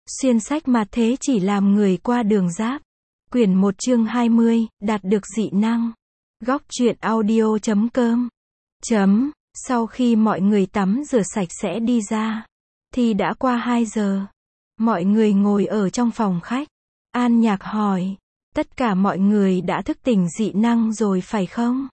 Xuyên sách mà thế chỉ làm người qua đường giáp. Quyển 1 chương 20, đạt được dị năng. Góc truyện audio.com. Sau khi mọi người tắm rửa sạch sẽ đi ra, thì đã qua 2 giờ. Mọi người ngồi ở trong phòng khách. An Nhạc hỏi, tất cả mọi người đã thức tỉnh dị năng rồi phải không?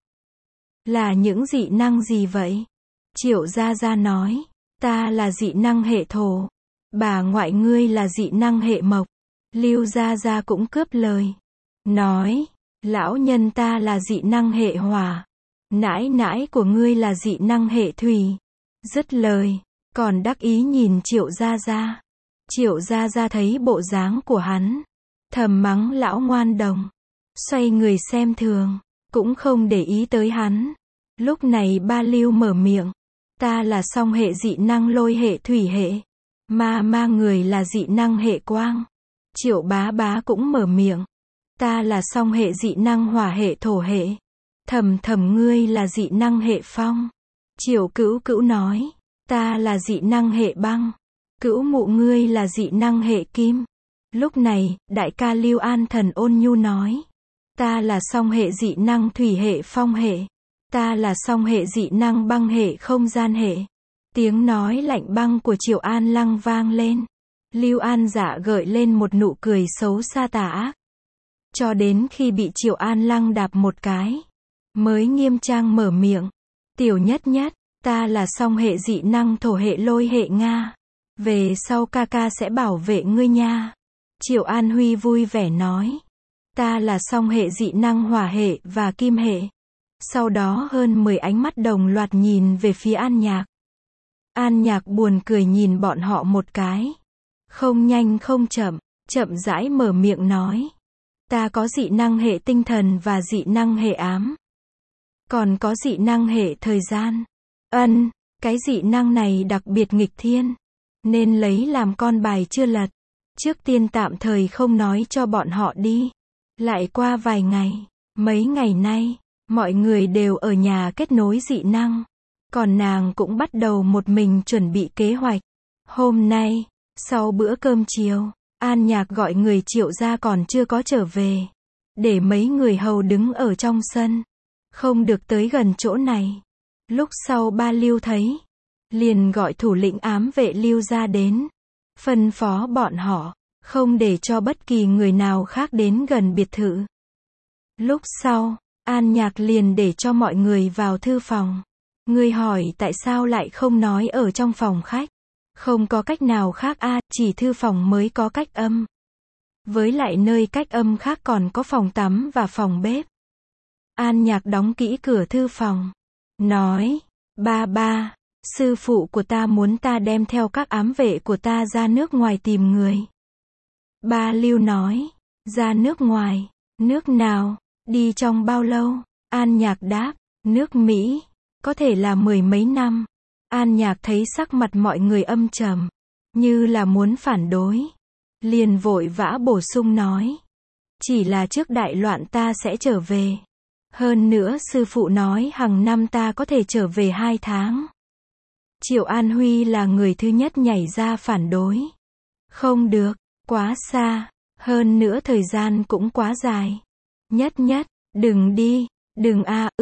Là những dị năng gì vậy? Triệu Gia Gia nói, ta là dị năng hệ thổ. Bà ngoại ngươi là dị năng hệ mộc. Lưu Gia Gia cũng cướp lời. Nói, lão nhân ta là dị năng hệ hỏa. Nãi nãi của ngươi là dị năng hệ thủy. Dứt lời, còn đắc ý nhìn Triệu Gia Gia. Triệu Gia Gia thấy bộ dáng của hắn, thầm mắng lão ngoan đồng. Xoay người xem thường, cũng không để ý tới hắn. Lúc này ba Lưu mở miệng. Ta là song hệ dị năng lôi hệ thủy hệ. Ma người là dị năng hệ quang. Triệu Bá Bá cũng mở miệng. Ta là song hệ dị năng hỏa hệ thổ hệ. Thầm ngươi là dị năng hệ phong. Triệu Cữu Cữu nói. Ta là dị năng hệ băng. Cữu Mụ ngươi là dị năng hệ kim. Lúc này, đại ca Lưu An Thần ôn nhu nói. Ta là song hệ dị năng thủy hệ phong hệ. Ta là song hệ dị năng băng hệ không gian hệ. Tiếng nói lạnh băng của Triệu An Lăng vang lên. Lưu An Dạ gợi lên một nụ cười xấu xa tà ác. Cho đến khi bị Triệu An Lăng đạp một cái, mới nghiêm trang mở miệng. Tiểu Nhất Nhất, ta là song hệ dị năng thổ hệ lôi hệ Nga. Về sau ca ca sẽ bảo vệ ngươi nha. Triệu An Huy vui vẻ nói. Ta là song hệ dị năng hỏa hệ và kim hệ. Sau đó hơn 10 ánh mắt đồng loạt nhìn về phía An Nhạc. An Nhạc buồn cười nhìn bọn họ một cái. Không nhanh không chậm, chậm rãi mở miệng nói. Ta có dị năng hệ tinh thần và dị năng hệ ám. Còn có dị năng hệ thời gian. Cái dị năng này đặc biệt nghịch thiên. Nên lấy làm con bài chưa lật. Trước tiên tạm thời không nói cho bọn họ đi. Lại qua vài ngày, mấy ngày nay, mọi người đều ở nhà kết nối dị năng. Còn nàng cũng bắt đầu một mình chuẩn bị kế hoạch. Hôm nay, sau bữa cơm chiều, An Nhạc gọi người Triệu gia còn chưa có trở về. Để mấy người hầu đứng ở trong sân. Không được tới gần chỗ này. Lúc sau ba Lưu thấy, liền gọi thủ lĩnh ám vệ Lưu gia đến. Phân phó bọn họ, không để cho bất kỳ người nào khác đến gần biệt thự. Lúc sau, An Nhạc liền để cho mọi người vào thư phòng. Ngươi hỏi tại sao lại không nói ở trong phòng khách? Không có cách nào khác chỉ thư phòng mới có cách âm. Với lại nơi cách âm khác còn có phòng tắm và phòng bếp. An Nhạc đóng kỹ cửa thư phòng. Nói, ba, sư phụ của ta muốn ta đem theo các ám vệ của ta ra nước ngoài tìm người. Ba Lưu nói, ra nước ngoài, nước nào, đi trong bao lâu? An Nhạc đáp, nước Mỹ, có thể là 10 mấy năm. An Nhạc thấy sắc mặt mọi người âm trầm, như là muốn phản đối. Liền vội vã bổ sung nói, chỉ là trước đại loạn ta sẽ trở về. Hơn nữa sư phụ nói hàng năm ta có thể trở về 2 tháng. Triệu An Huy là người thứ nhất nhảy ra phản đối. Không được, quá xa, hơn nữa thời gian cũng quá dài. Nhất, đừng đi, đừng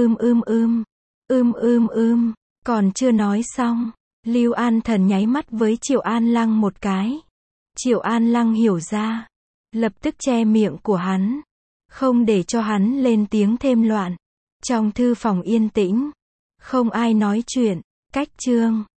còn chưa nói xong, Lưu An Thần nháy mắt với Triệu An Lăng một cái. Triệu An Lăng hiểu ra, lập tức che miệng của hắn, không để cho hắn lên tiếng thêm loạn. Trong thư phòng yên tĩnh, không ai nói chuyện. Cách chương